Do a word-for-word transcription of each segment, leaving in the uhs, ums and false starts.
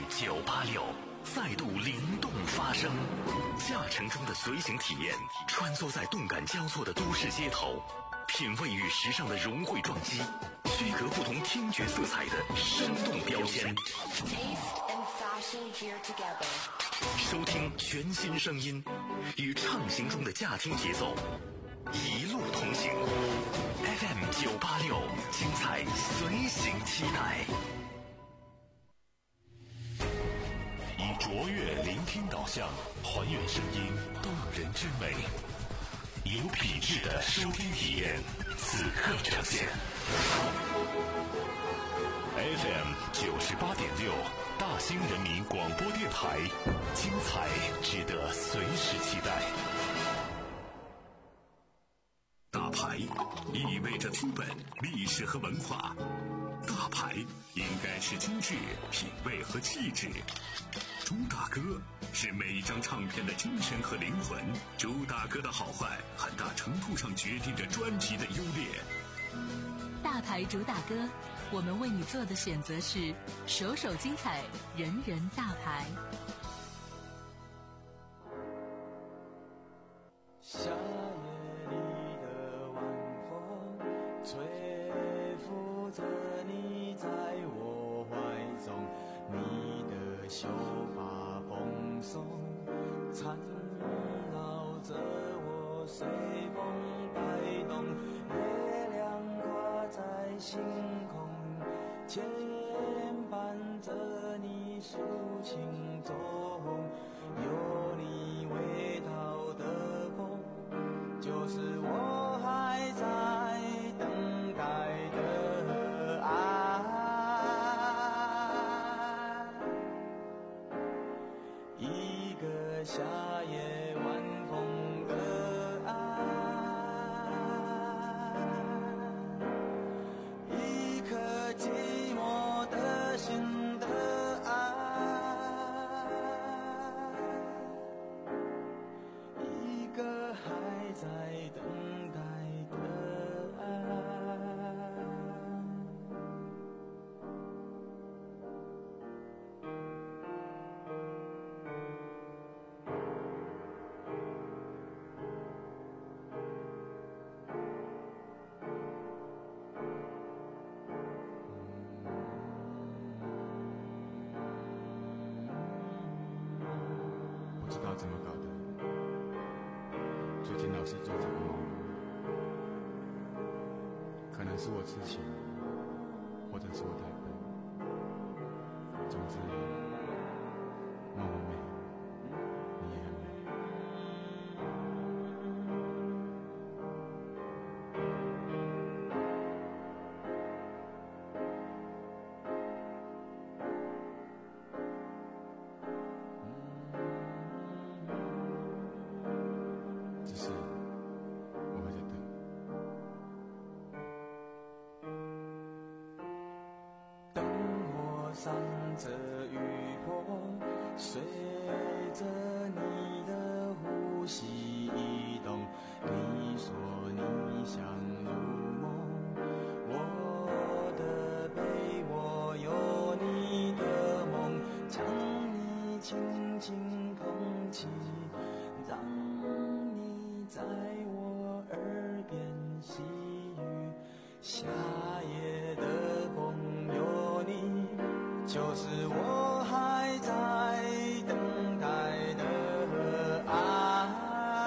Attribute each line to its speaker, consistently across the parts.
Speaker 1: M 九八六再度灵动发声，驾乘中的随行体验，穿梭在动感交错的都市街头，品味与时尚的融汇撞击，区隔不同听觉色彩的生动标签。收听全新声音，与畅行中的驾听节奏，一路同行。F M 九八六，精彩随行期待。以卓越聆听导向，还原声音动人之美，有品质的收听体验，此刻呈现。F M 九十八点六，大兴人民广播电台，精彩值得随时期待。大牌意味着资本、历史和文化，大牌应该是精致、品味和气质。朱大哥是每一张唱片的精神和灵魂，朱大哥的好坏很大程度上决定着专辑的优劣。
Speaker 2: 大牌主打歌，我们为你做的选择是首首精彩，人人大牌。
Speaker 3: 夏夜里的晚风吹拂着你在我怀中，你的秀发蓬松缠绕着我，随风摆动，月亮挂在星空，牵绊着你抒情中，有你味道的风，就是我还在等待的爱。一个夏夜晚风的爱，一颗寂寞的心的爱，一个还在等待的爱。不知道怎么搞的，最近老是做这个梦，可能是我痴情，或者是我太笨，总之梦很美，你也很美。只是我还在等。等我闪着雨波，随着你的呼吸移动。你说你想入梦，我的被窝有你的梦，将你轻轻捧起，让你在我耳边细语。夏夜的风有你，就是我还在等待的爱。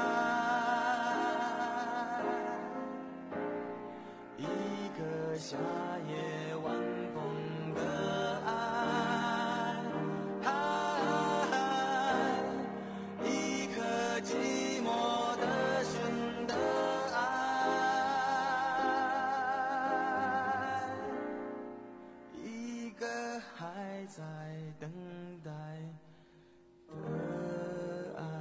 Speaker 3: 一个夏夜晚风的爱，一颗寂寞的心的爱，一个还在等待的爱。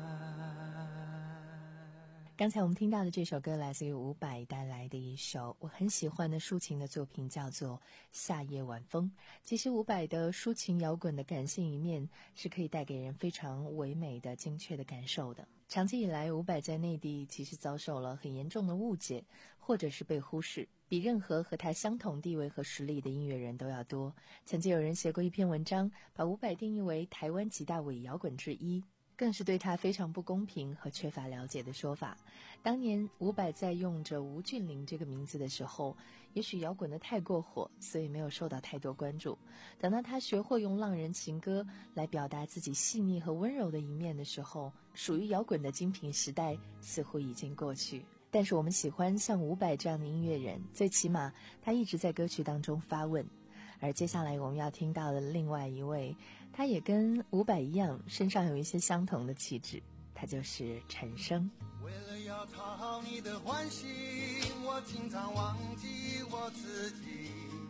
Speaker 4: 刚才我们听到的这首歌来自于伍佰带来的一首我很喜欢的抒情的作品，叫做《夏夜晚风》。其实伍佰的抒情摇滚的感性一面是可以带给人非常唯美的精确的感受的。长期以来，伍佰在内地其实遭受了很严重的误解，或者是被忽视。 比任何和他相同地位和实力的音乐人都要多。曾经有人写过一篇文章，把伍佰定义为台湾几大伪摇滚之一，更是对他非常不公平和缺乏了解的说法。当年伍佰在用着吴俊霖这个名字的时候，也许摇滚得太过火，所以没有受到太多关注。等到他学会用浪人情歌来表达自己细腻和温柔的一面的时候，属于摇滚的精品时代似乎已经过去。但是我们喜欢像伍佰这样的音乐人，最起码他一直在歌曲当中发问。而接下来我们要听到的另外一位，他也跟伍佰一样，身上有一些相同的气质，他就是陈升。
Speaker 5: 为了要讨好你的欢心，我经常忘记我自己。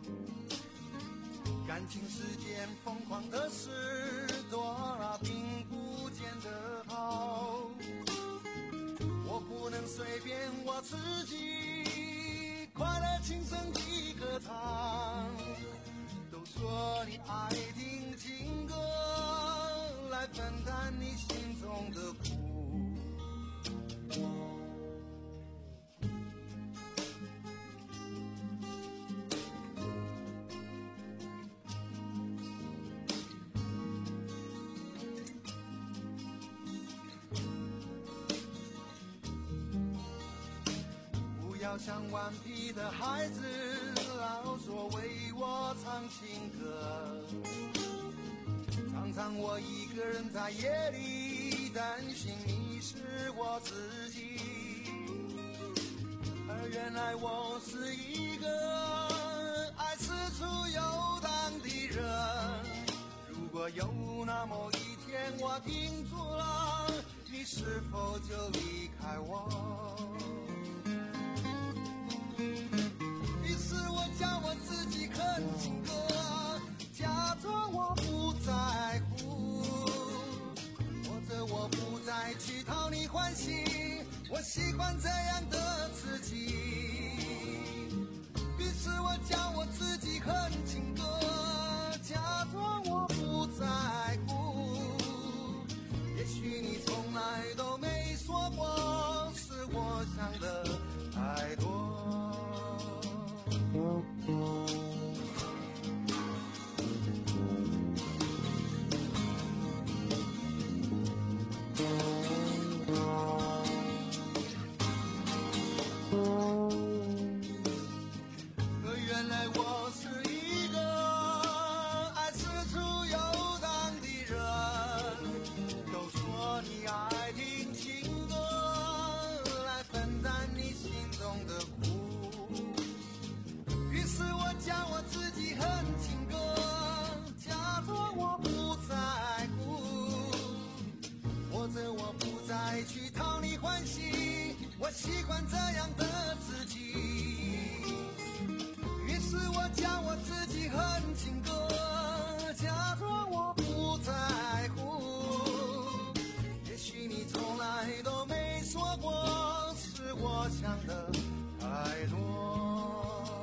Speaker 5: 感情世间疯狂的事多啊，并不见得好。我不能随便我自己，快乐轻声几个唱。都说你爱听情歌，来分担你心中的苦。不要像顽皮的孩子，老说为我唱情歌。常常我一个人在夜里担心迷失我自己，而原来我是一个爱四处游荡的人。如果有那么一天我停住了，你是否就离开我？于是我叫我自己哼情歌，假装我不在乎，或者我不再去讨你欢心，我喜欢这样的自己。于是我叫我自己哼情歌，假装我不在乎，也许你从来都没说过，是我想的太多。原来我是一个爱四处游荡的人，都说你爱听情歌，来分担你心中的苦。于是我叫我自己哼情歌，假装我不在乎，或者我不再去讨你欢喜，我喜欢这样的自己。于是我叫我自己哼情歌，假装我不在乎，也许你从来都没说过，是我想的太多。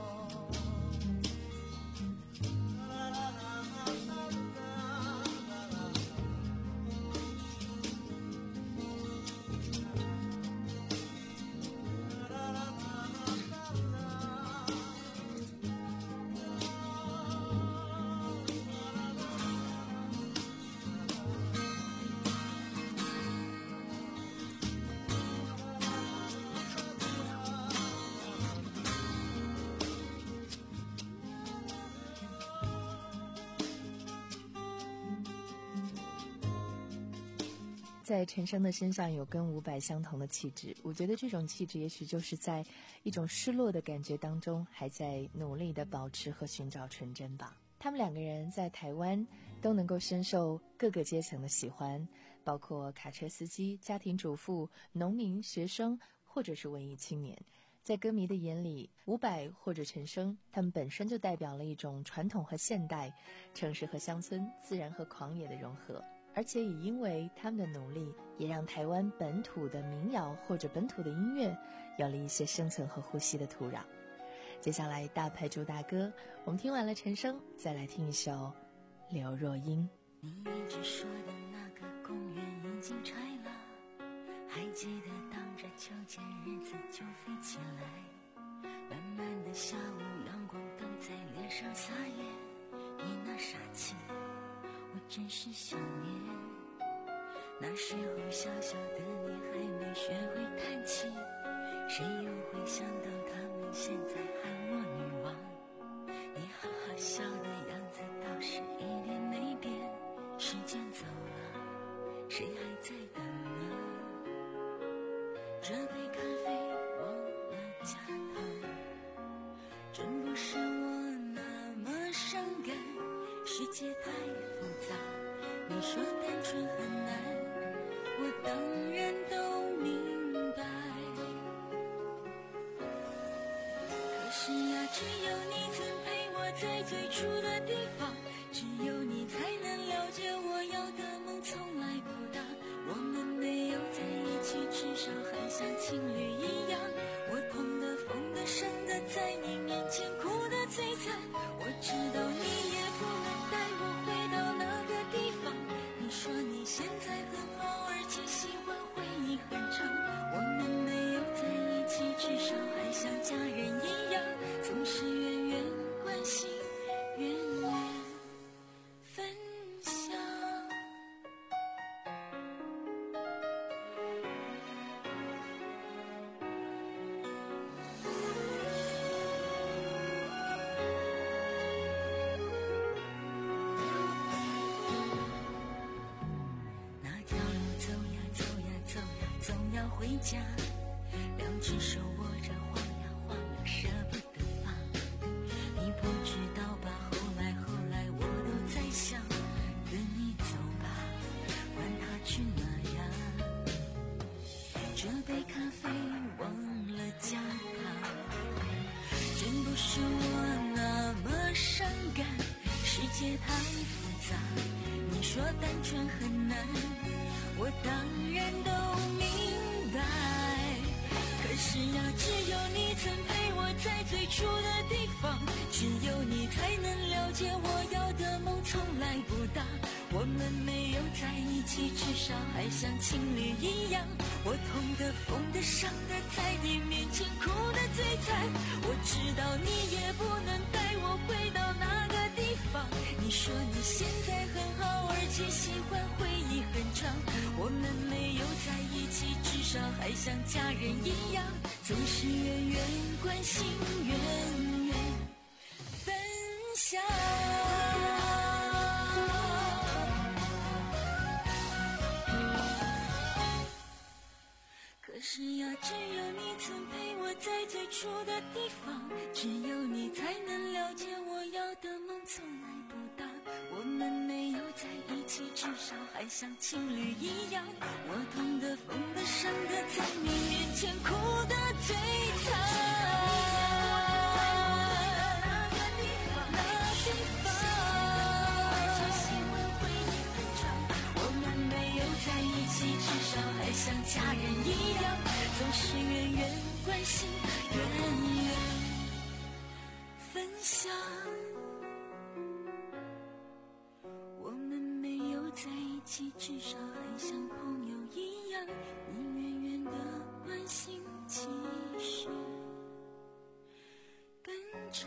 Speaker 4: 在陈升的身上有跟伍佰相同的气质，我觉得这种气质也许就是在一种失落的感觉当中，还在努力的保持和寻找纯真吧。他们两个人在台湾都能够深受各个阶层的喜欢，包括卡车司机、家庭主妇、农民、学生，或者是文艺青年。在歌迷的眼里，伍佰或者陈升，他们本身就代表了一种传统和现代、城市和乡村、自然和狂野的融合。而且也因为他们的努力，也让台湾本土的民谣或者本土的音乐有了一些生存和呼吸的土壤。接下来大牌主打歌，我们听完了陈升，再来听一首刘若英。
Speaker 6: 你一直说的那个公园已经拆了，还记得当着秋千日子就飞起来， 慢慢的下午，阳光都在脸上撒野，你那傻气，我真是想念。那时候小小的你还没学会叹气，谁又会想到他们现在喊我女王？你哈哈笑的样子倒是一点没变，时间走了，谁还在等呢？这杯咖啡忘了加糖，真不是我那么伤感，世界太复杂，你说单纯很难，我当然都明白。可是呀，只有你曾陪我在最初的地方，只有你才能了解我要的梦从来不大。我们没有在一起，至少还像情侣一样。我痛的、疯的、伤的，在你面前哭得最惨。我知道你也不能带我回到那个地方。你说你现在很好，而且喜欢回忆很长。我们没有在一起，至少还像家人一样，总是远远关心，远远分享。那条路走呀走呀走呀，总要回家，两只手握着晃呀晃呀，舍不得放。你不知道吧，后来后来我都在想，跟你走吧，管他去哪呀。这杯咖啡忘了加糖，真不是我那么伤感，世界太复杂，你说单纯很难，我当然都明白。可是呀，只有你曾陪我在最初的地方，只有你才能了解我要的梦从来不大。我们没有在一起，至少还像情侣一样。我痛的、疯的、伤的，在你面前哭得最惨。我知道你也不能带我回到那个地方。你说你现在很好，而且喜欢回忆很长。我们没有在一起，至少还像家人一样，总是远远关心，远远分享。可是呀，只有你曾陪我在最初的地方，只有你才能了解我要的梦从来不大。我们没有在一起，至少还像情侣一样。我痛的、疯的、伤的，在你面前哭得最惨。像家人一样，总是远远关心，远远分享。我们没有在一起，至少还像朋友一样。你远远的关心，其实更长。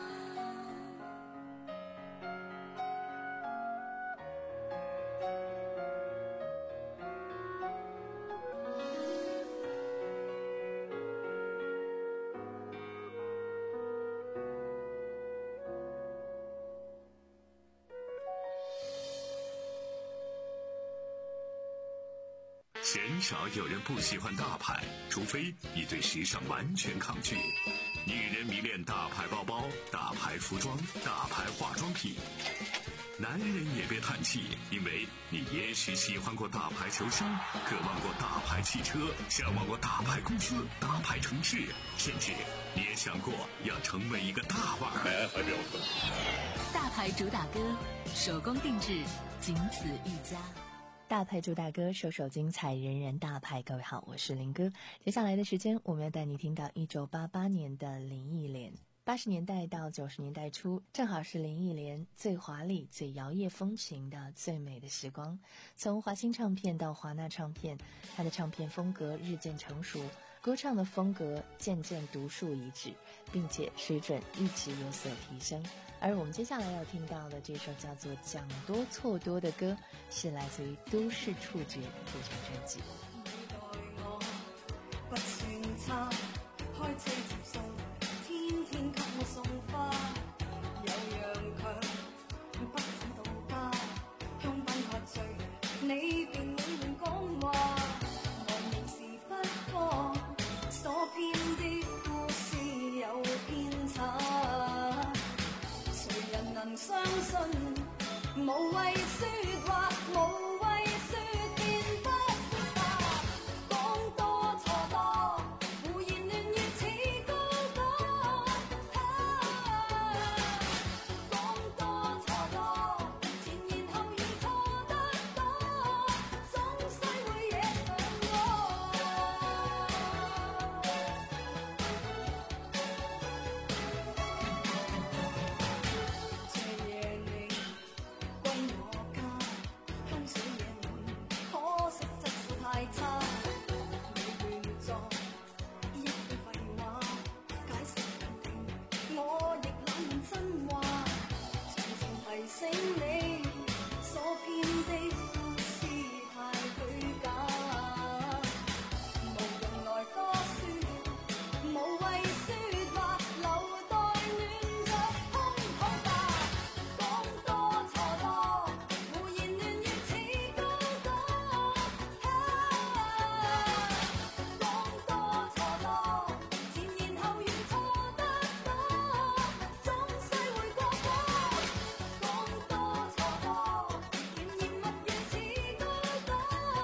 Speaker 1: 鲜少有人不喜欢大牌，除非你对时尚完全抗拒。女人迷恋大牌包包、大牌服装、大牌化妆品。男人也别叹气，因为你也许喜欢过大牌球星，渴望过大牌汽车，向往过大牌公司、大牌城市，甚至你也想过要成为一个大腕。哎，还表哥，
Speaker 2: 大牌主打歌，手工定制，仅此一家。
Speaker 4: 大牌主打歌，首首精彩，人人大牌。各位好，我是林哥。接下来的时间，我们要带你听到一九八八年的林忆莲。八十年代到九十年代初，正好是林忆莲最华丽、最摇曳风情的最美的时光。从华星唱片到华纳唱片，她的唱片风格日渐成熟， 歌唱的风格渐渐独树一帜，并且水准一直有所提升。而我们接下来要听到的这首叫做《讲多错多》的歌，是来自于都市触觉这张专辑。
Speaker 6: 不算差，開車接送，天天給我送花，有樣強，不止到家，香檳喝醉，你便永遠講話，外面是不過，所編的故事有偏差，誰人能相信？無謂説話，無謂説變不説話，講多錯多，胡言亂語似高歌。講多錯多，前言後語錯得多，總須會惹上我。這夜你歸我家，香水野滿，可惜質素太差。你亂作一堆廢話，解釋難聽，我亦諗真話，常常提醒你，所編的故事太虛假，無人來多說，無謂説話，留待暖着空肚吧。講多錯多，胡言亂語似高歌。講多錯多，前言後語錯得多，總須會過火。講多錯多，甜言蜜語似高歌。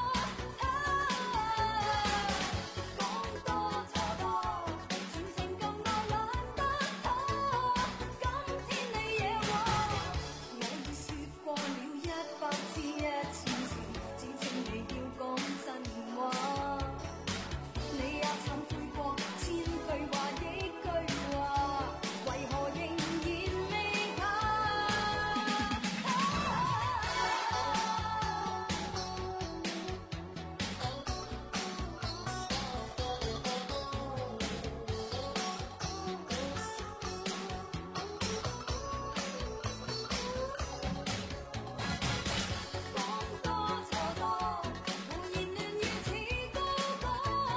Speaker 6: 講多錯多，全城咁鬧懶得妥，今天你惹我。我已說過了一百次一千次，只請你要講真話。你也懺悔過千句話億句話，為何仍然未怕？講多錯多，胡言亂語似高歌。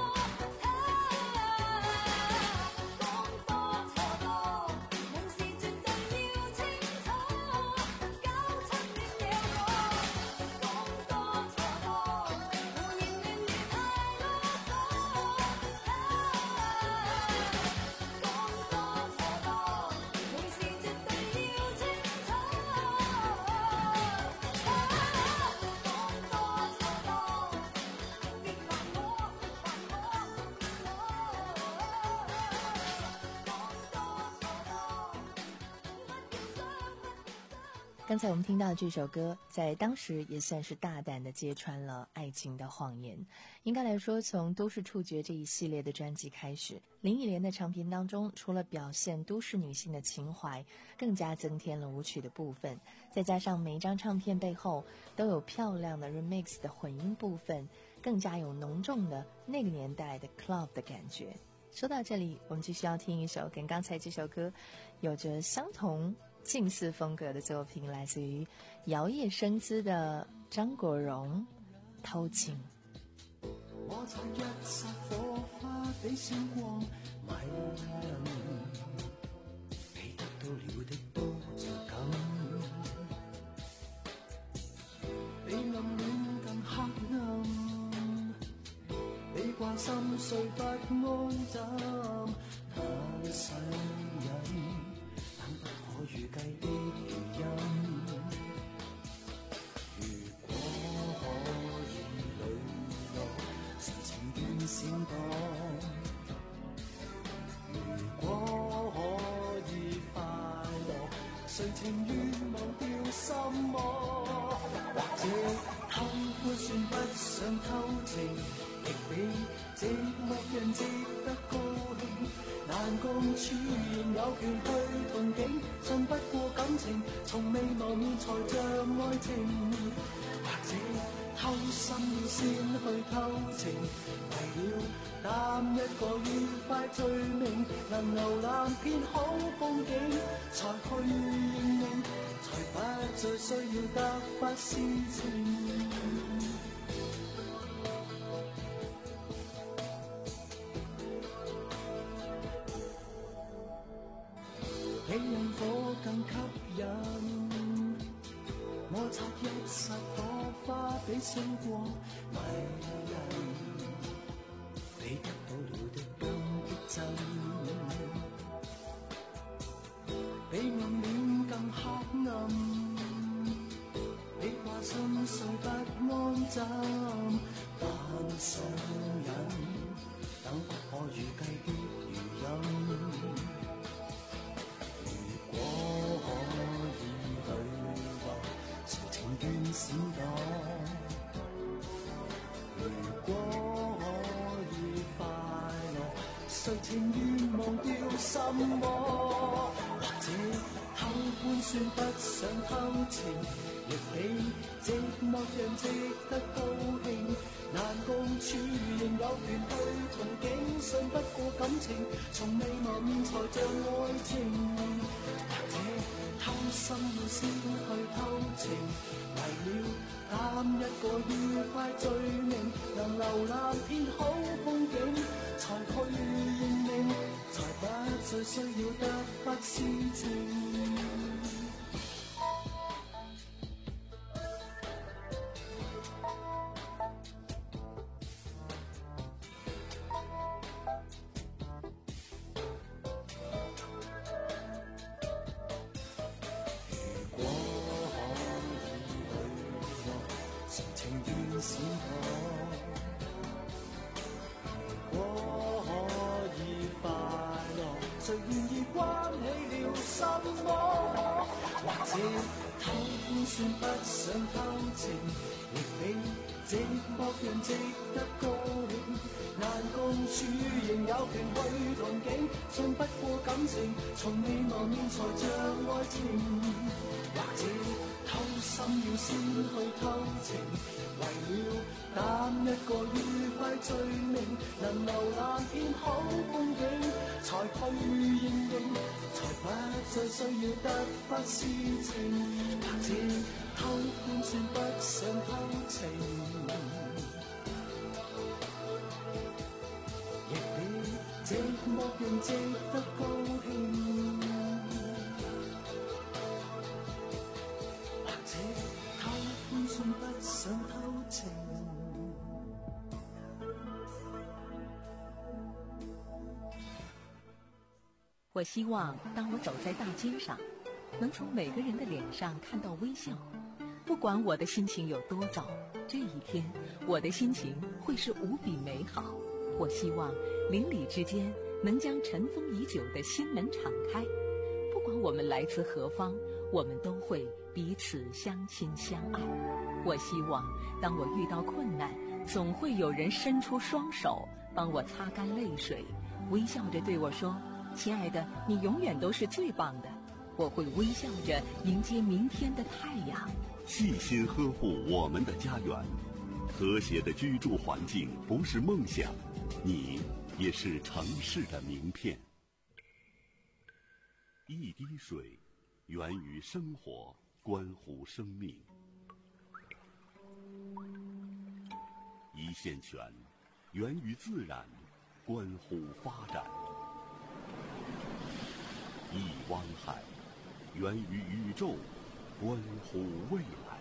Speaker 6: 講多錯多，門事絕對要清楚，搞出點惹我。講多錯多，胡言亂語太囉嗦。講多錯多，門事絕對要清楚。講多錯多，別煩我，煩我，
Speaker 4: 刚才我们听到的这首歌，在当时也算是大胆的揭穿了爱情的谎言。应该来说，从都市触觉这一系列的专辑开始，林忆莲的唱片当中，除了表现都市女性的情怀，更加增添了舞曲的部分，再加上每一张唱片背后都有漂亮的 remix 的混音部分，更加有浓重的那个年代的 club 的感觉。说到这里，我们继续要听一首跟刚才这首歌有着相同近似风格的作品，来自于摇曳生姿的张国荣《偷情》。
Speaker 3: 我曾一剎火花比星光迷人，你得到了的都着緊，比暗戀更黑暗，你關心睡不安枕，太世人等不可預計的原因。如果可以磊落，誰情願閃躲？如果可以快樂，誰情願忘掉什麼？或者偷歡算不上偷情，亦比寂寞人值得高興。難共處仍有權去憧憬，信不過感情從未謀面才像愛情。或者偷偷心要先去偷情，為了擔一個愉快罪名，能瀏覽片好風景，才去認命，才不再需要得不是情。你讓火更吸引，摩擦一剎火花比星光迷人，你得到了的更激震，比暗戀更黑暗，你話心碎不安枕，但上癮等不可預計的餘音。閃躲，如果可以快樂，誰情願忘掉什麼？或者偷歡算不上偷情，亦比寂寞讓值得高興。難共處仍有權去憧憬，信不過感情，從未謀面才像愛情。或者偷心要先去偷情，為了擔一個愉快罪名，能瀏覽片好風景，才去認命，才不再需要得不是情。誰願意關起了什麼？或者偷歡算不上偷情，亦比寂寞讓值得高興。難共處仍有權去憧憬，信不過感情，從未謀面才像愛情。或者偷心要先去偷情，為了擔一個愉快罪名，能瀏覽片好風景，才去認定，才不再需要得不是情。或者偷歡算不上偷情，亦比寂寞讓值得高興。或者偷歡算不上偷情。
Speaker 2: 我希望当我走在大街上，能从每个人的脸上看到微笑。不管我的心情有多糟，这一天我的心情会是无比美好。我希望邻里之间能将尘封已久的心门敞开。不管我们来自何方，我们都会彼此相亲相爱。我希望当我遇到困难，总会有人伸出双手帮我擦干泪水，微笑着对我说，亲爱的，你永远都是最棒的。我会微笑着迎接明天的太阳。
Speaker 1: 细心呵护我们的家园，和谐的居住环境不是梦想，你也是城市的名片。一滴水源于生活，关乎生命；一线泉源于自然，关乎发展；一汪海源于宇宙，关乎未来。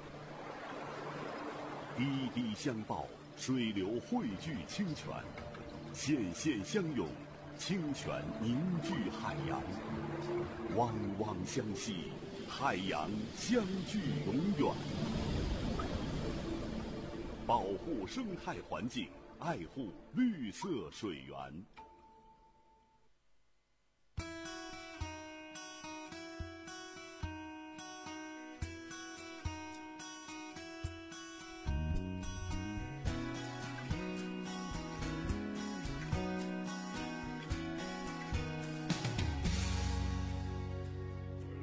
Speaker 1: 滴滴相报，水流汇聚清泉，线线相拥，清泉凝聚海洋。汪汪相系，海洋相聚永远。保护生态环境，爱护绿色水源。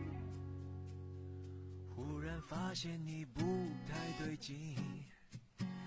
Speaker 3: 发现你不太对劲，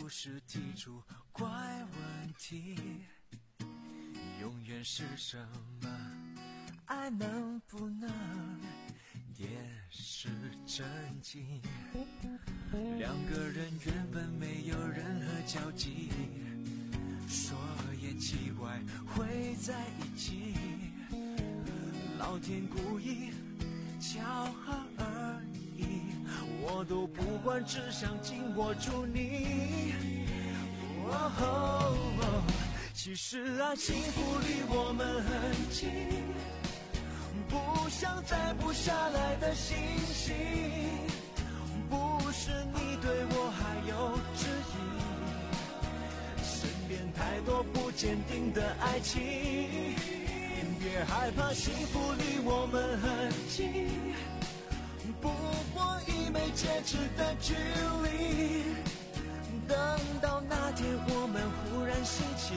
Speaker 3: 不是提出怪问题，永远是什么？爱能不能也是真经？两个人原本没有任何交集，说也奇怪会在一起，老天故意巧合而已，我都不管，只想紧握住你。哦哦哦，其实啊，幸福离我们很近，不像摘不下来的星星，不是你对我还有质疑，身边太多不坚定的爱情，别害怕，幸福离我们很近，不过一枚戒指的距离，等到那天我们忽然醒起，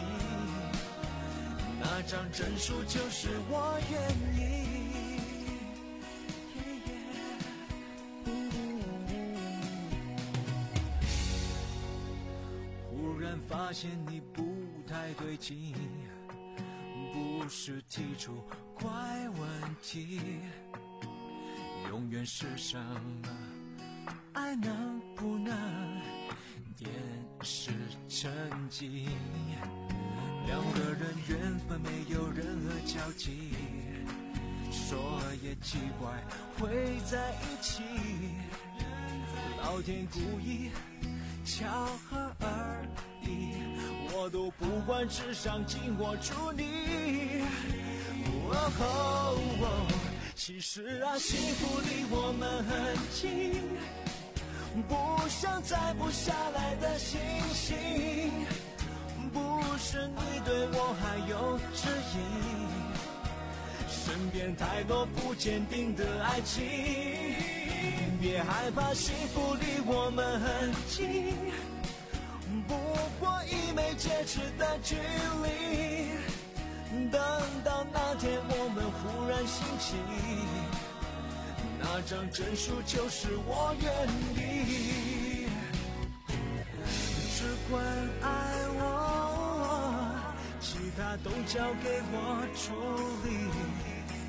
Speaker 3: 那张证书就是我愿意。忽然发现你不太对劲，不是提出怪问题，永远是什么？爱能不能也是成绩？两个人原本没有任何交集，说也奇怪会在一起，老天故意巧合而已，我都不管，只想紧握住你。哦哦哦，其实啊，幸福离我们很近，不像摘不下来的星星，不是你对我还有质疑，身边太多不坚定的爱情，别害怕，幸福离我们很近，不过一枚戒指的距离，等到那天我们忽然醒起，那张证书就是我愿意。只管爱我，其他都交给我处理，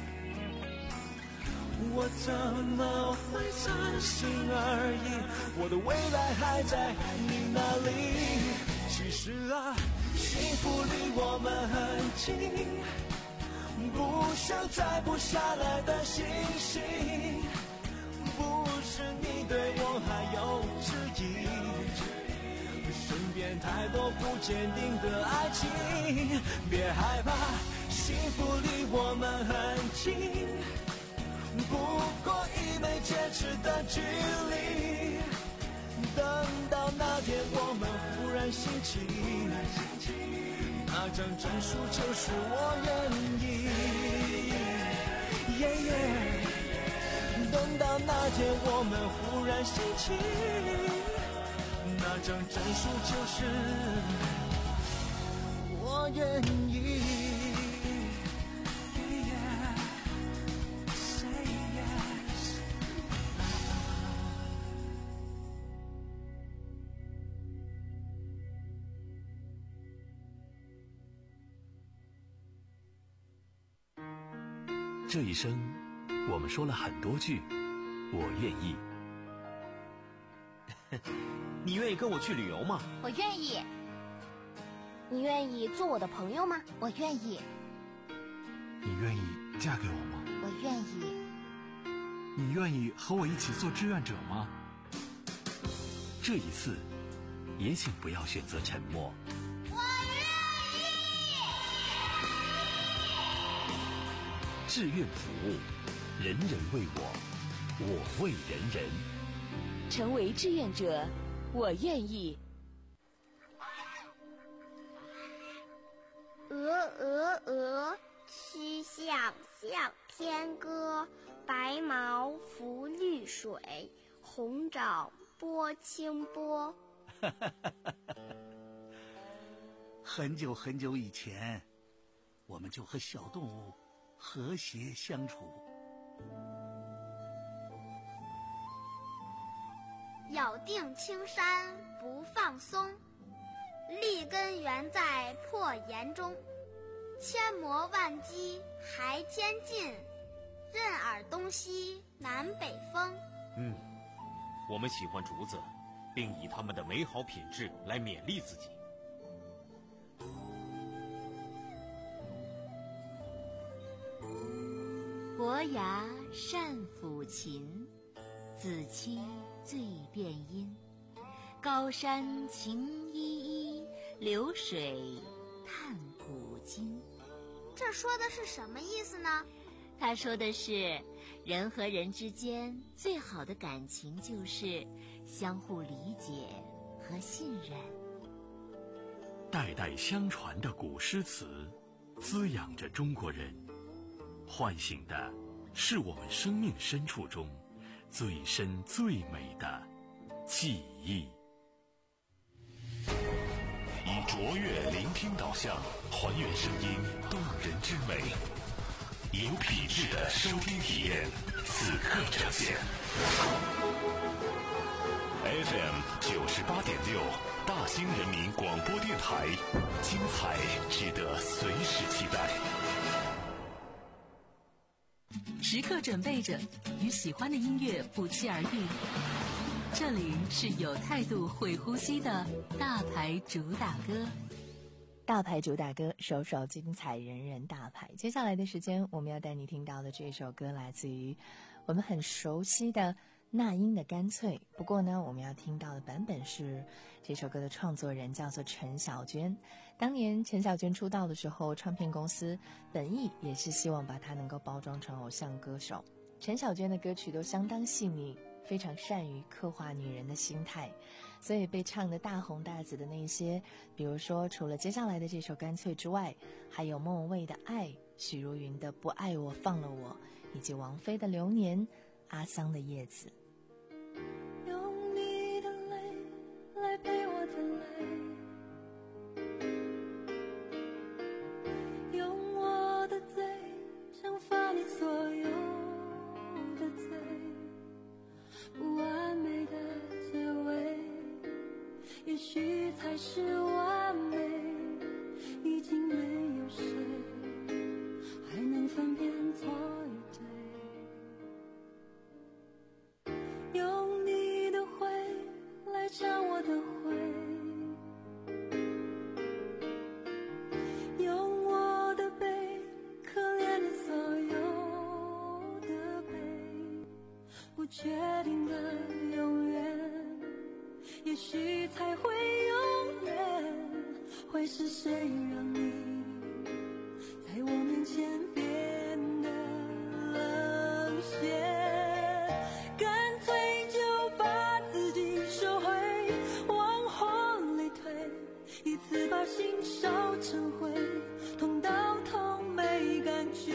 Speaker 3: 我怎么会真心而已？我的未来还在你那里。其实啊，幸福离我们很近，不像摘不下来的星星，不是你对我还有质疑，身边太多不坚定的爱情，别害怕，幸福离我们很近，不过一枚戒指的距离，等到那天我们忽然醒起，那张证书就是我愿意。yeah, yeah, 等到那天我们忽然醒起，那张证书就是我愿意。yeah, yeah, say yes.
Speaker 1: 这一生，我们说了很多句“我愿意”。
Speaker 7: 你愿意跟我去旅游吗？
Speaker 8: 我愿意。你愿意做我的朋友吗？我愿意。
Speaker 9: 你愿意嫁给我吗？
Speaker 8: 我愿意。
Speaker 9: 你愿意和我一起做志愿者吗？
Speaker 1: 这一次，也请不要选择沉默。志愿服务，人人为我，我为人人。
Speaker 2: 成为志愿者，我愿意。
Speaker 10: 鹅鹅鹅，曲项向天歌。白毛浮绿水，红掌拨清波。
Speaker 11: 很久很久以前，我们就和小动物和谐相处。
Speaker 10: 咬定青山不放松， 立根原在破岩中，千磨万击还天尽，任尔东西南北风。
Speaker 7: 嗯，我们喜欢竹子，并以它们的美好品质来勉励自己。
Speaker 6: 伯牙善抚琴，子期最辨音。高山晴依依，流水叹古今。
Speaker 10: 这说的是什么意思呢？
Speaker 6: 他说的是，人和人之间最好的感情就是相互理解和信任。
Speaker 1: 代代相传的古诗词，滋养着中国人，唤醒的是我们生命深处中最深最美的记忆。以卓越聆听导向，还原声音动人之美，有品质的收听体验，此刻呈现。F M 九十八点六，大兴人民广播电台，精彩值得随时期待。
Speaker 2: 时刻准备着，与喜欢的音乐不期而遇。这里是有态度、会呼吸的大牌主打歌。
Speaker 4: 大牌主打歌，首首精彩，人人大牌。接下来的时间，我们要带你听到的这首歌，来自于我们很熟悉的那英的《干脆》。不过呢，我们要听到的版本是这首歌的创作人叫做陈小娟。当年陈小娟出道的时候，唱片公司本意也是希望把她能够包装成偶像歌手。陈小娟的歌曲都相当细腻，非常善于刻画女人的心态，所以被唱得大红大紫的那些，比如说除了接下来的这首《干脆》之外，还有莫文蔚的《爱》，许茹芸的《不爱我放了我》，以及王菲的《流年》，阿桑的《叶子》。
Speaker 12: 用你的泪来陪我的泪，用我的嘴惩罚你所有的罪，不完美的结尾，也许才是完美。已经没有谁还能分辨错与对，用你的灰来尝我的灰，用我的悲可怜你所有的悲，不确定的永远，也许才会永远，会是谁让你在我面前变得冷血？干脆就把自己收回，往火里推，一次把心烧成灰，痛到痛没感觉。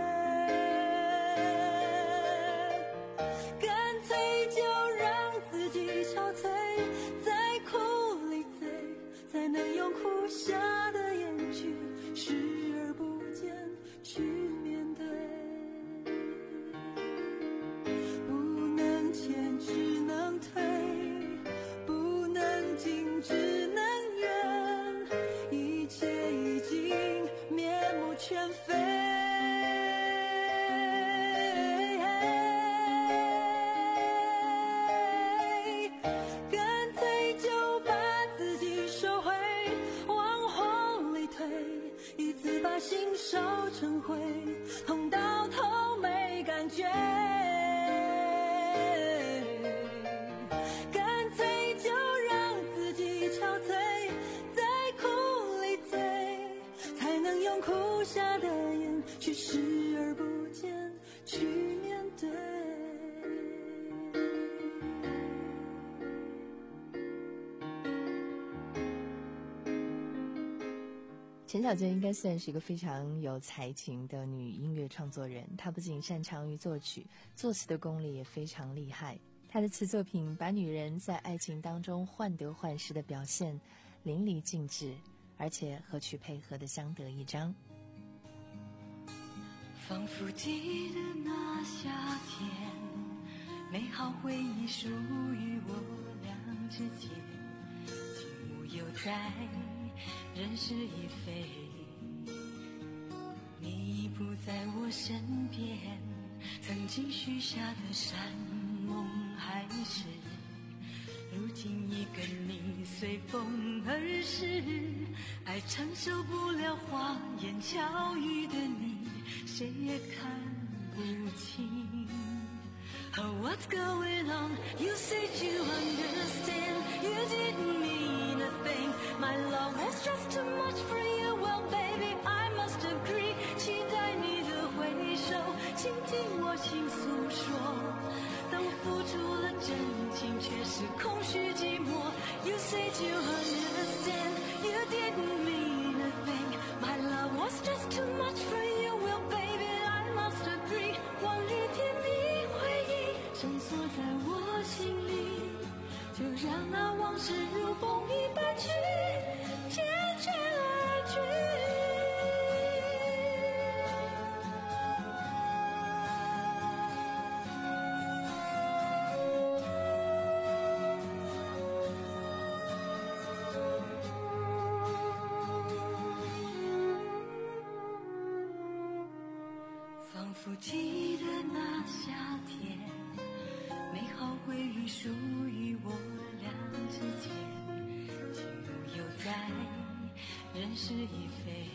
Speaker 12: 干脆就让自己憔悴，在苦里醉，才能用苦下的眼去视而不见，去面对。不能前，只能退；不能进，只能远。一切已经面目全非。干脆就把自己收回，往火里推，一次把心烧成灰，痛到头没感觉。干脆就让自己憔悴，在苦里醉，才能用苦下的眼去视而不见，去面对。
Speaker 4: 陈小娟应该算是一个非常有才情的女音乐创作人，她不仅擅长于作曲，作词的功力也非常厉害。她的词作品把女人在爱情当中患得患失的表现淋漓尽致，而且和曲配合的相得益彰。
Speaker 12: 仿佛记得那夏天，美好回忆属于我俩之间，景物又在
Speaker 6: 人事已非，你不在我身边，曾经许下的山盟海誓，如今已跟你随风而逝。爱承受不了花言巧语的你，谁也看不清。Oh, what's going on? You said you understand. You didn't mean a thing. My love was just too much for you. Well, baby, I must agree. 期待你的回首，倾听我心诉说。当付出了真情，却是空虚寂寞。You said you understand. You didn't mean a thing. My love was just too much for you. Well, baby, I must agree. 往日甜蜜回忆深锁在我心里，就让那往事如风一般去，缱绻而去。仿佛记得那夏天，美好回忆属于我俩之间，情路又在，人事已非，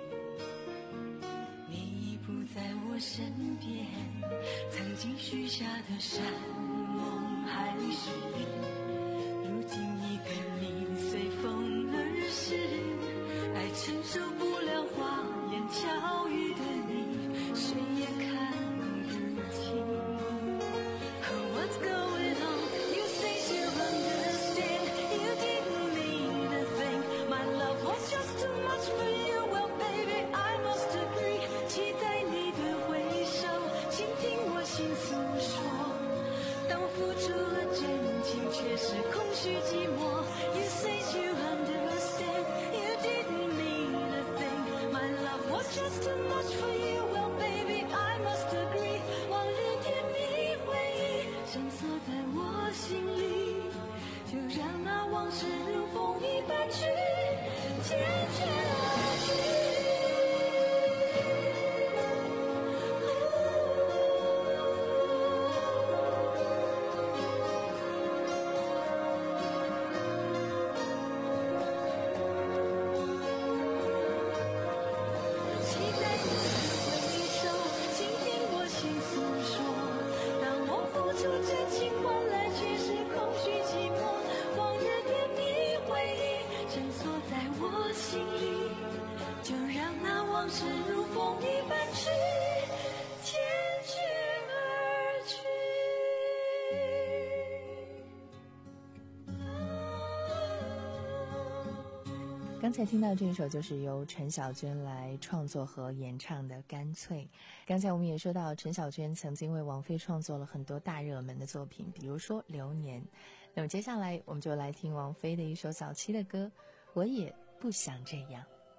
Speaker 6: 你已不在我身边，曾经许下的山盟海誓，如今已跟你随风而逝。爱承受不了花言巧语的你，谁也看不清。Oh, what's going on? You say you understand. You didn't mean a thing. My love was just too much for you. Well, baby, I must agree. 期待你的回首，倾听我心诉说。当付出了真情，却是空虚寂寞。You say you understand. You didn't mean a thing. My love was just too much for you. Well, baby, I must agree. 往日甜蜜回忆深锁在我心里，就让那往事如风一般去，缱绻而去。
Speaker 4: 刚才听到这一首就是由陈小娟来创作和演唱的《干脆》。刚才我们也说到，陈小娟曾经为王菲创作了很多大热门的作品，比如说《流年》。那么接下来我们就来听王菲的一首早期的歌《我也不想这样》。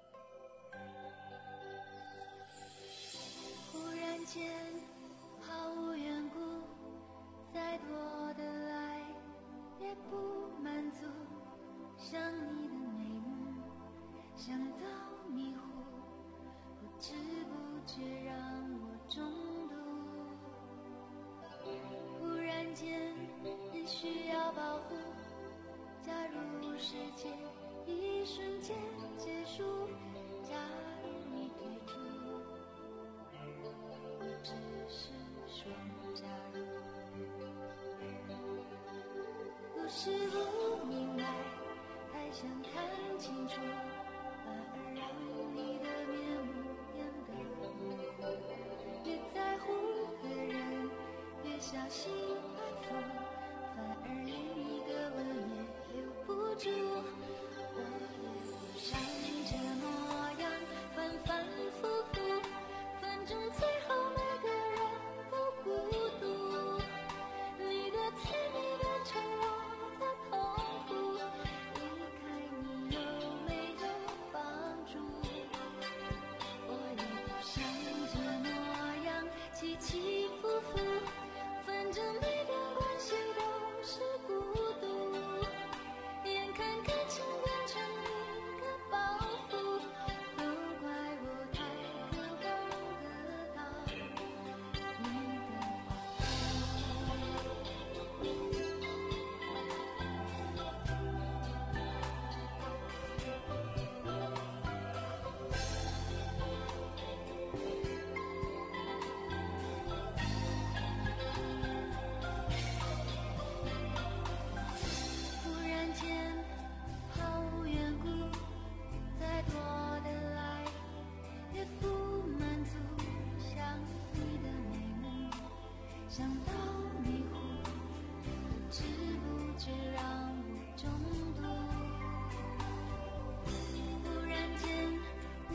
Speaker 12: 忽然间毫无缘故，再多的爱也不满足，想你的美目，想到迷糊，不知不觉让我中毒。忽然间人需要保护，假如世界一瞬间结束，假如你退出，我只是说假如。不是不明白，太想看清楚，反而让你的面目变得模糊。越在乎的人越小心安抚，反而连一个吻也留不住。我也不想这模样反反复复，反正最后每个人都孤独。你的甜蜜的承诺的痛苦，离开你有没有帮助？我也不想这模样起起伏伏，反正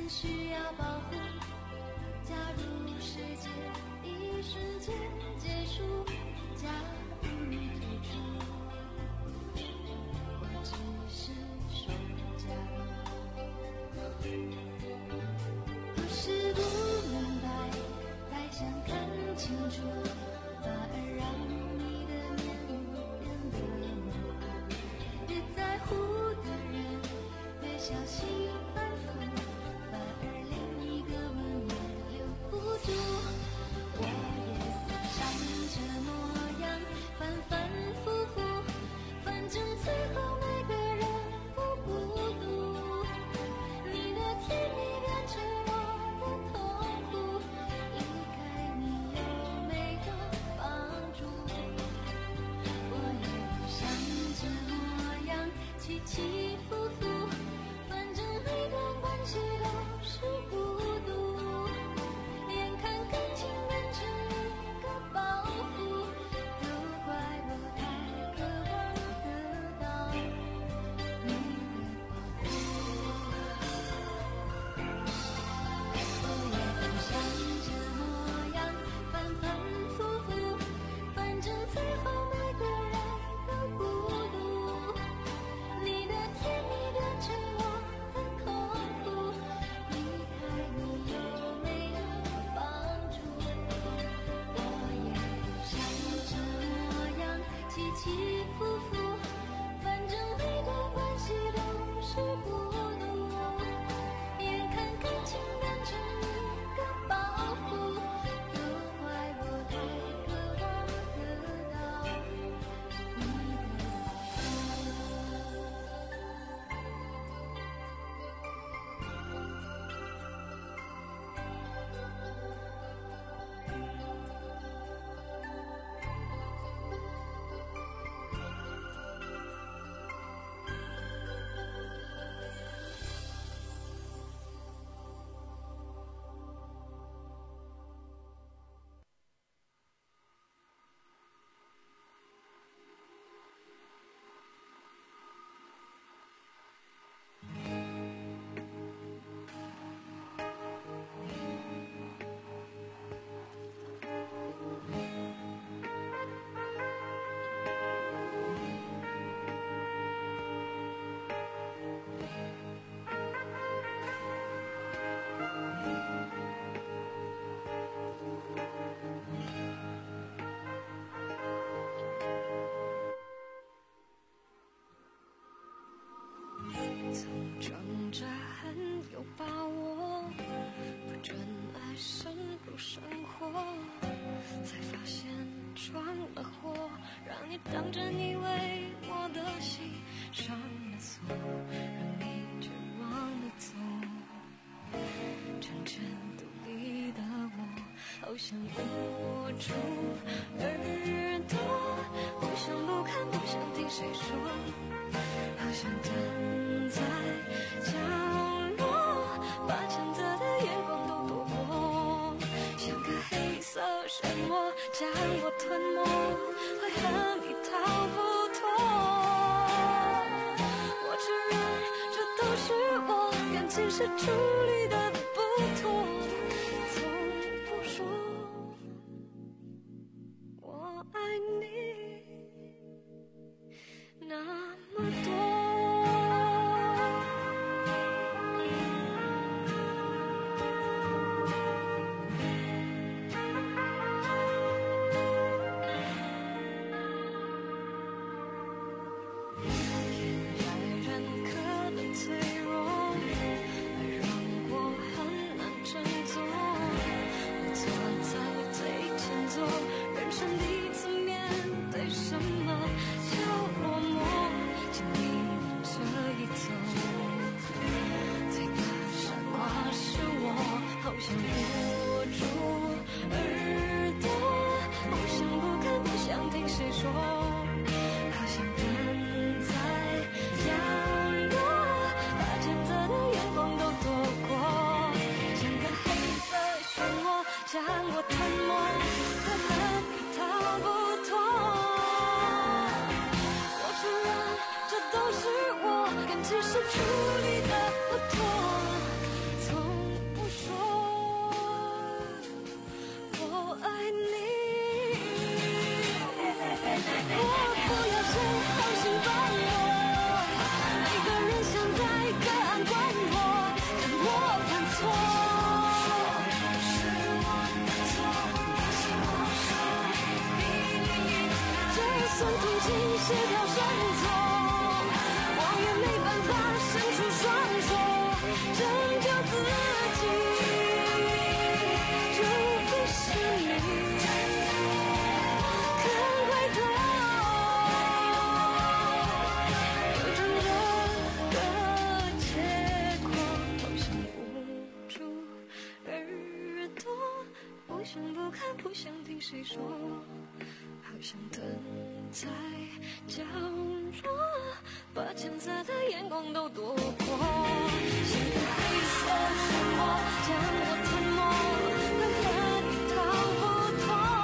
Speaker 12: 需要保护。假如世界一瞬间结束，假如你退出，我只是说假如。不是不明白，太想看清楚，反而让你的面目变得模糊。越在乎的人，越小心反复，反而连一个吻也留不住。我也不想这模样，反反复复，反正最后每个人都孤独。你的甜蜜变成我的痛苦，离开你有没有帮助？我也不想这模样，起起伏伏，反正每段关系都是孤独。眼看感情变成一个包袱，都怪我太渴望得到你的保护。我也不想这模样，反反复复，反正最后每个人都孤独。你的甜蜜变成我的痛苦，离开你有没有帮助？我也不想这模样，起起伏伏，反正每段关系都是孤独。眼看感情变成一个包袱，都怪我太渴望得到你的总装着很有把握，不准爱深入生活，才发现闯了祸，让你当真以为我的心上了锁，让你绝望的走。真正独立的我，好想捂住耳朵，不想不看，不想听谁说，好想等在角落，把谴责的眼光都躲过，像个黑色漩涡将我吞没，会和你逃不脱。我承认这都是我，感情是处理的不妥，从不说我爱你那么多。 从，我也没办法伸出双手拯救自己，除非是你肯回头，有种热的结果，好想捂住耳朵，不想不看，不想听谁说，好想蹲在角落，把橙色的眼光都躲过，像个黑色漩涡将我吞没，但和你逃不脱。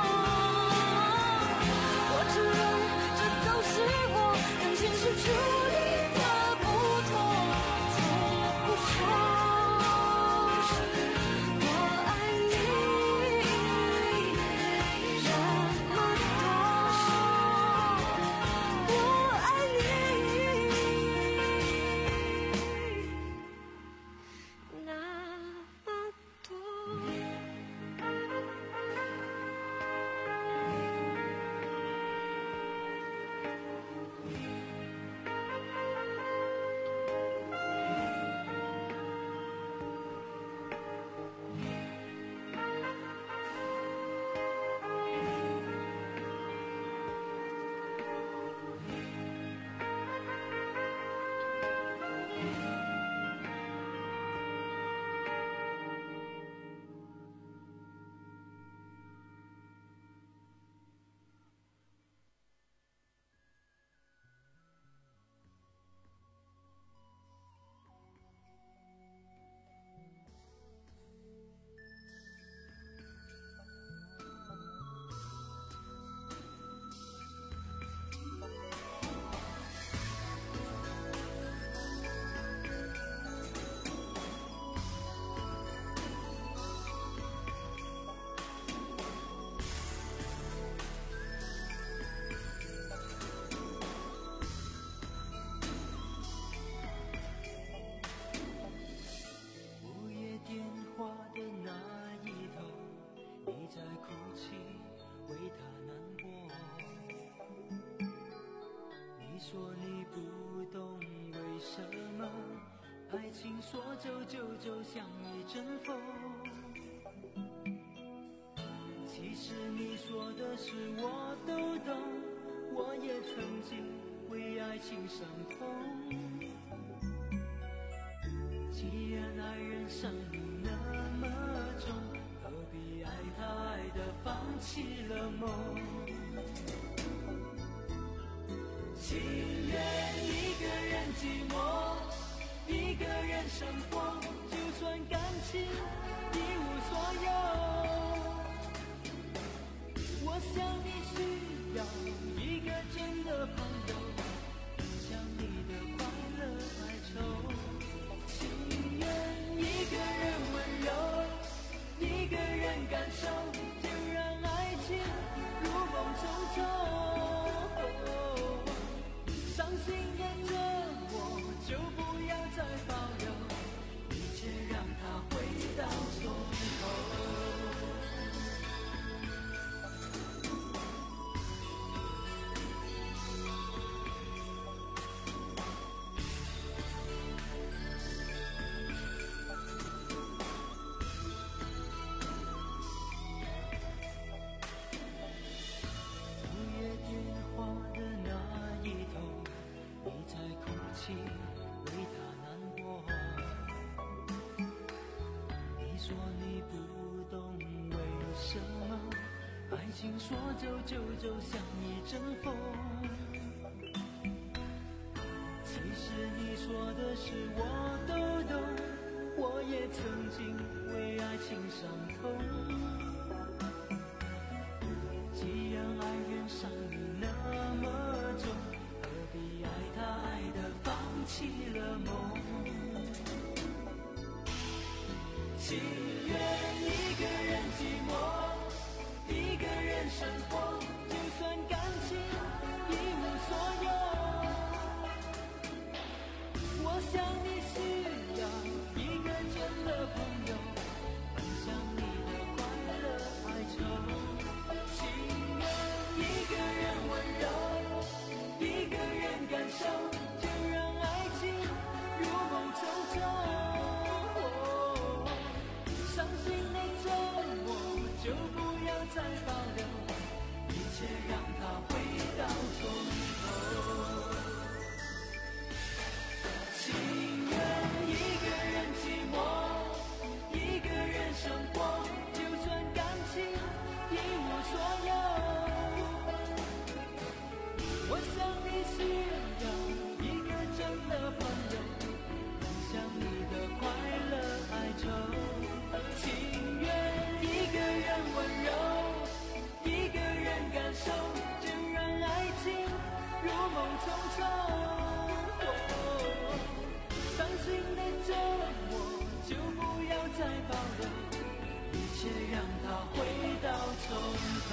Speaker 12: 我承认这都是我感情是处理的不妥，从不说我爱你这么多，我爱你那么多。
Speaker 3: 午夜电话的那一头，你在哭泣，为他难过。你说你不懂为什么爱情说走就走像一阵风，其实你说的是我都懂，我也曾经为爱情伤痛。既然爱人伤你那么重，何必爱他爱得放弃了梦？情愿一个人寂寞，一个人生活，就算感情一无所有。我想你需要一个真的朋友，分享你的快乐哀愁。情愿一个人温柔，一个人感受，就让爱情如梦匆匆。伤心的折磨就不要再保留，一切让它回到从头。午夜电话的那一头，你在哭泣，为他难过。你说你不懂为什么爱情说走就走像一阵风，其实你说的是我都懂，我也曾经为爱情伤痛。既然爱人伤你那么重，何必爱他爱得放弃了梦？情愿一个人寂寞，一个人生活，就算感情一无所有。我想你需要一个真的朋友，分享你的快乐哀愁。情愿一个人
Speaker 12: 感受，就让爱情如梦匆匆。伤心的周末就不要再保留，一切让它回到从头。情愿一个人寂寞，一个人生活，就算感情一无所有。我想你需要一个真的朋友，分享你的快乐哀愁。情愿一个人温柔，一个人感受，就让爱情如梦匆匆。伤心的周末就不要再保留，一切让它回到从头。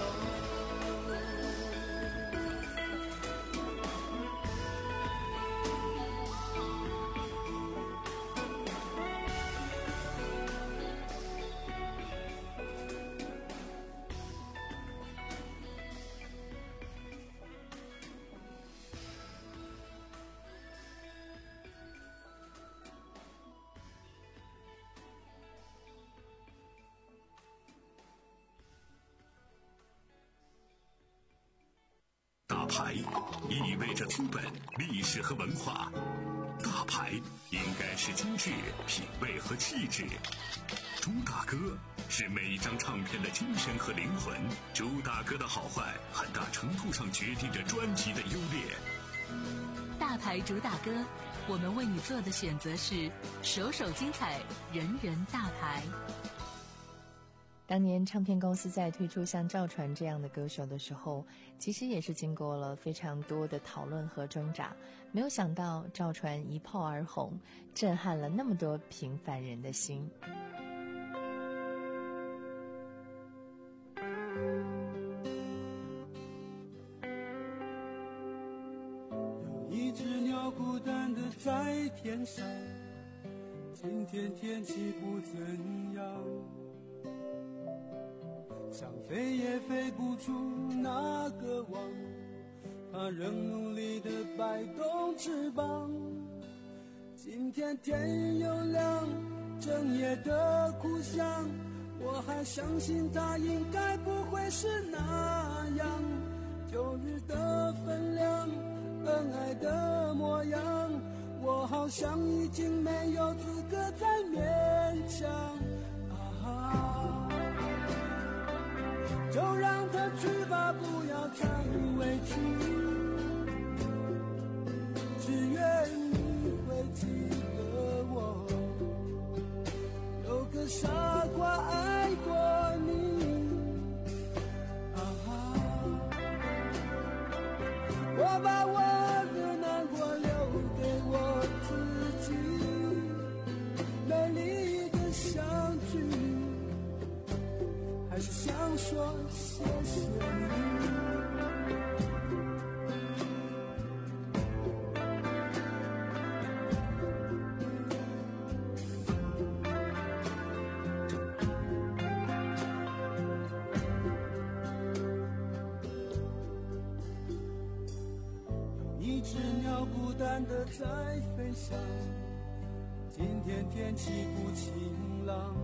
Speaker 1: 大牌意味着资本、历史和文化，大牌应该是精致、品味和气质。朱大哥是每一张唱片的精神和灵魂，朱大哥的好坏很大程度上决定着专辑的优劣。
Speaker 2: 大牌朱大哥，我们为你做的选择是首首精彩，人人大牌。
Speaker 4: 当年唱片公司在推出像赵传这样的歌手的时候，其实也是经过了非常多的讨论和挣扎，没有想到赵传一炮而红，震撼了那么多平凡人的心。
Speaker 3: 有一只鸟孤单的在天上，今天天气不怎样，想飞也飞不出那个网，它仍努力地摆动翅膀。今天天又亮，整夜的苦想，我还相信它应该不会是那样。旧日的分量，恩爱的模样，我好像已经没有资格再勉强。啊，就让它去吧，不要再委屈，只愿你会记得我，有个傻瓜爱过你。啊，我把我的难过留给我自己，美丽的相聚，还是想说谢谢你。有一只鸟孤单地在飞翔，今天天气不晴朗，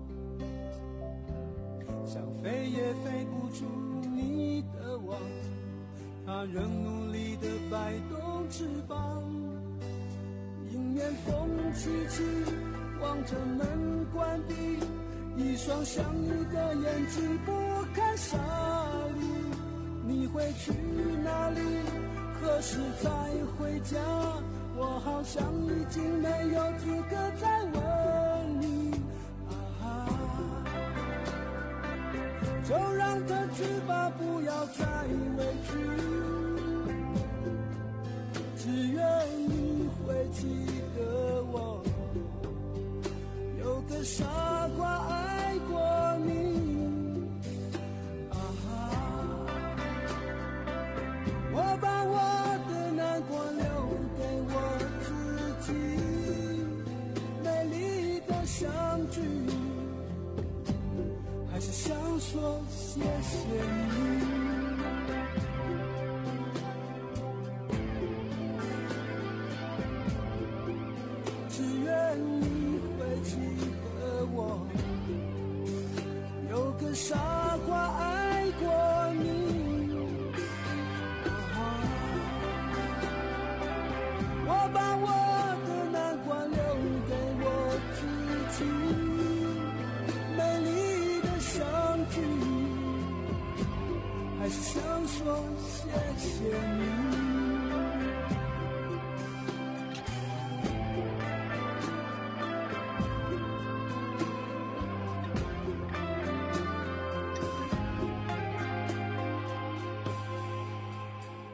Speaker 3: 想飞也飞不出你的网，它仍努力地摆动翅膀。迎面风起起，望着门关闭，一双相遇的眼睛不堪沙砾。你会去哪里？何时才回家？我好像已经没有资格再问你。啊，就让它去吧，不要再委屈，只愿你会记得我，有个傻瓜爱过你。啊，我把我的难过留给我自己，美丽的相聚，还是想说谢谢你。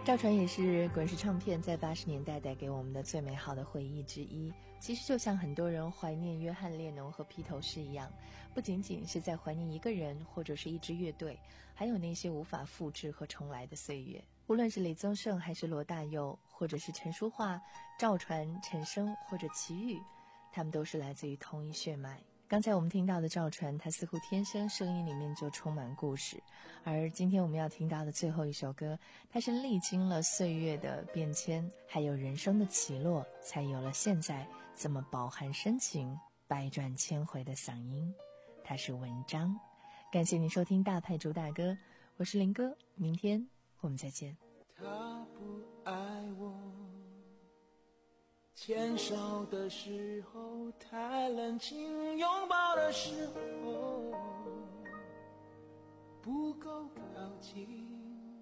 Speaker 4: 赵传也是滚石唱片在八十年代带给我们的最美好的回忆之一。其实就像很多人怀念约翰列侬和披头士一样，不仅仅是在怀念一个人或者是一支乐队，还有那些无法复制和重来的岁月。无论是李宗盛还是罗大佑，或者是陈淑桦、赵传、陈升或者齐豫，他们都是来自于同一血脉。刚才我们听到的赵传，他似乎天生声音里面就充满故事，而今天我们要听到的最后一首歌，它是历经了岁月的变迁，还有人生的起落，才有了现在这么饱含深情、百转千回的嗓音。它是文章。感谢您收听大派主打歌，我是林哥，明天我们再见。
Speaker 3: 他不爱我，牵手的时候太冷清，拥抱的时候不够靠近。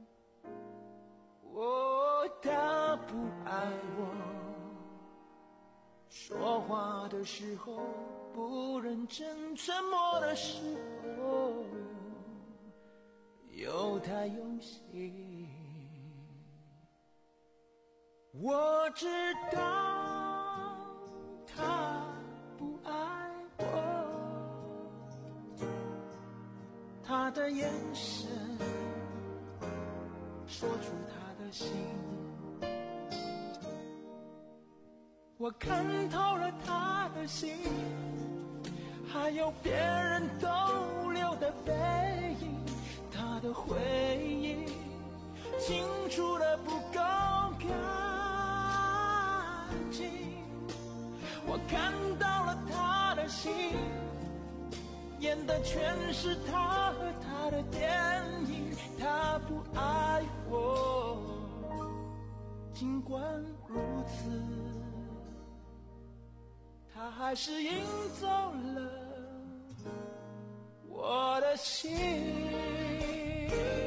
Speaker 3: 哦，他不爱我，说话的时候不认真，沉默的时候又太用心。我知道他不爱我，他的眼神说出他的心，我看透了他的心，还有别人逗留的背影，他的回忆清楚的不够干净，我看到了他的心，演的全是他和他的电影。他不爱我，尽管如此，他还是赢走了我的心。